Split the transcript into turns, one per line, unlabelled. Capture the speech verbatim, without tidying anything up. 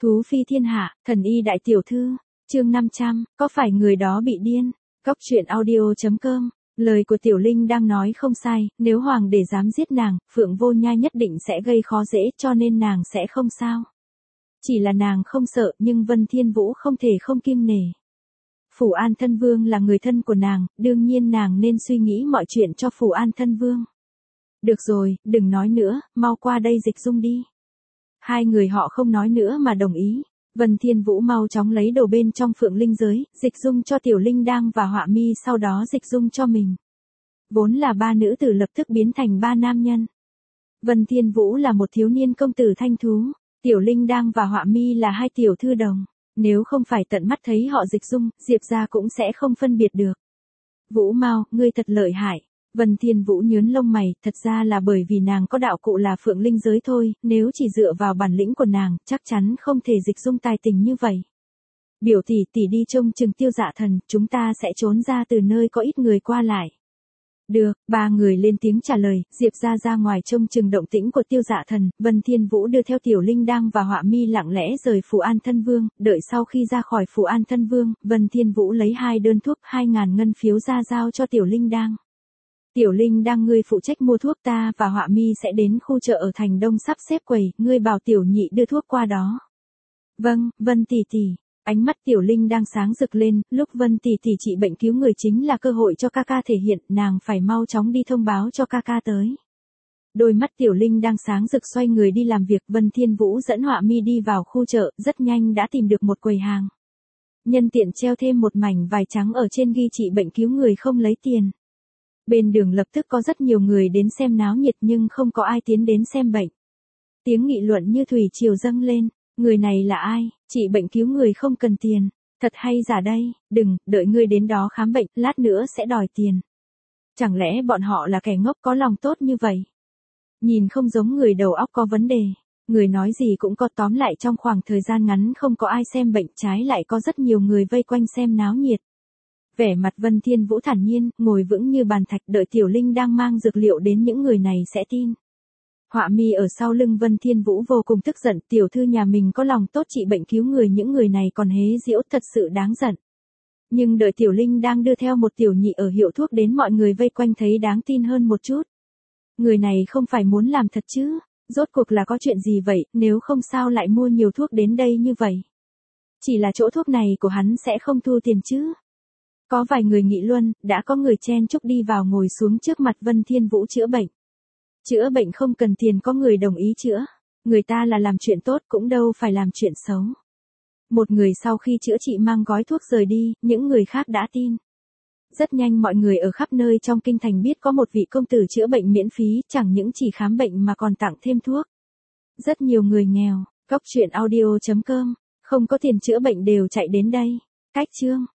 Thú phi thiên hạ, thần y đại tiểu thư, chương năm trăm, có phải người đó bị điên? Cóc truyện audio chấm com, lời của Tiểu Linh đang nói không sai, nếu hoàng đế dám giết nàng, Phượng Vô Nhai nhất định sẽ gây khó dễ cho nên nàng sẽ không sao. Chỉ là nàng không sợ nhưng Vân Thiên Vũ không thể không kiêng nể. Phủ An Thân Vương là người thân của nàng, đương nhiên nàng nên suy nghĩ mọi chuyện cho Phủ An Thân Vương. Được rồi, đừng nói nữa, mau qua đây Dịch Dung đi. Hai người họ không nói nữa mà đồng ý. Vân Thiên Vũ mau chóng lấy đồ bên trong Phượng Linh giới, Dịch Dung cho Tiểu Linh Đang và Họa Mi, sau đó Dịch Dung cho mình. Vốn là ba nữ tử lập tức biến thành ba nam nhân. Vân Thiên Vũ là một thiếu niên công tử thanh thú, Tiểu Linh Đang và Họa Mi là hai tiểu thư đồng. Nếu không phải tận mắt thấy họ Dịch Dung, Diệp gia cũng sẽ không phân biệt được. Vũ Mao, ngươi thật lợi hại. Vân Thiên Vũ nhớn lông mày, thật ra là bởi vì nàng có đạo cụ là Phượng Linh giới thôi, nếu chỉ dựa vào bản lĩnh của nàng, chắc chắn không thể Dịch Dung tài tình như vậy. Biểu tỷ tỷ đi trông chừng Tiêu Dạ Thần, chúng ta sẽ trốn ra từ nơi có ít người qua lại. Được, ba người lên tiếng trả lời, Diệp ra ra ngoài trông chừng động tĩnh của Tiêu Dạ Thần, Vân Thiên Vũ đưa theo Tiểu Linh Đang và Họa Mi lặng lẽ rời Phủ An Thân Vương, đợi sau khi ra khỏi Phủ An Thân Vương, Vân Thiên Vũ lấy hai đơn thuốc, hai ngàn ngân phiếu ra giao cho Tiểu Linh Đang. Tiểu Linh Đang, ngươi phụ trách mua thuốc, ta và Họa Mi sẽ đến khu chợ ở thành Đông sắp xếp quầy, ngươi bảo Tiểu Nhị đưa thuốc qua đó. Vâng, Vân tỷ tỷ. Ánh mắt Tiểu Linh đang sáng rực lên, lúc Vân tỷ tỷ trị bệnh cứu người chính là cơ hội cho ca ca thể hiện, nàng phải mau chóng đi thông báo cho ca ca tới. Đôi mắt Tiểu Linh đang sáng rực xoay người đi làm việc, Vân Thiên Vũ dẫn Họa Mi đi vào khu chợ, rất nhanh đã tìm được một quầy hàng. Nhân tiện treo thêm một mảnh vải trắng ở trên ghi trị bệnh cứu người không lấy tiền. Bên đường lập tức có rất nhiều người đến xem náo nhiệt nhưng không có ai tiến đến xem bệnh. Tiếng nghị luận như thủy triều dâng lên. Người này là ai? Trị bệnh cứu người không cần tiền. Thật hay giả đây? Đừng, đợi ngươi đến đó khám bệnh, lát nữa sẽ đòi tiền. Chẳng lẽ bọn họ là kẻ ngốc có lòng tốt như vậy? Nhìn không giống người đầu óc có vấn đề. Người nói gì cũng có, tóm lại trong khoảng thời gian ngắn không có ai xem bệnh, trái lại có rất nhiều người vây quanh xem náo nhiệt. Vẻ mặt Vân Thiên Vũ thản nhiên, ngồi vững như bàn thạch, đợi Tiểu Linh đang mang dược liệu đến những người này sẽ tin. Họa Mi ở sau lưng Vân Thiên Vũ vô cùng tức giận, tiểu thư nhà mình có lòng tốt trị bệnh cứu người, những người này còn hế giễu, thật sự đáng giận. Nhưng đợi Tiểu Linh đang đưa theo một tiểu nhị ở hiệu thuốc đến, mọi người vây quanh thấy đáng tin hơn một chút. Người này không phải muốn làm thật chứ? Rốt cuộc là có chuyện gì vậy, nếu không sao lại mua nhiều thuốc đến đây như vậy? Chỉ là chỗ thuốc này của hắn sẽ không thu tiền chứ? Có vài người nghị luận, đã có người chen chúc đi vào ngồi xuống trước mặt Vân Thiên Vũ chữa bệnh. Chữa bệnh không cần tiền, có người đồng ý chữa. Người ta là làm chuyện tốt cũng đâu phải làm chuyện xấu. Một người sau khi chữa trị mang gói thuốc rời đi, những người khác đã tin. Rất nhanh mọi người ở khắp nơi trong kinh thành biết có một vị công tử chữa bệnh miễn phí, chẳng những chỉ khám bệnh mà còn tặng thêm thuốc. Rất nhiều người nghèo, cóc truyện audio chấm com, không có tiền chữa bệnh đều chạy đến đây. Cách chương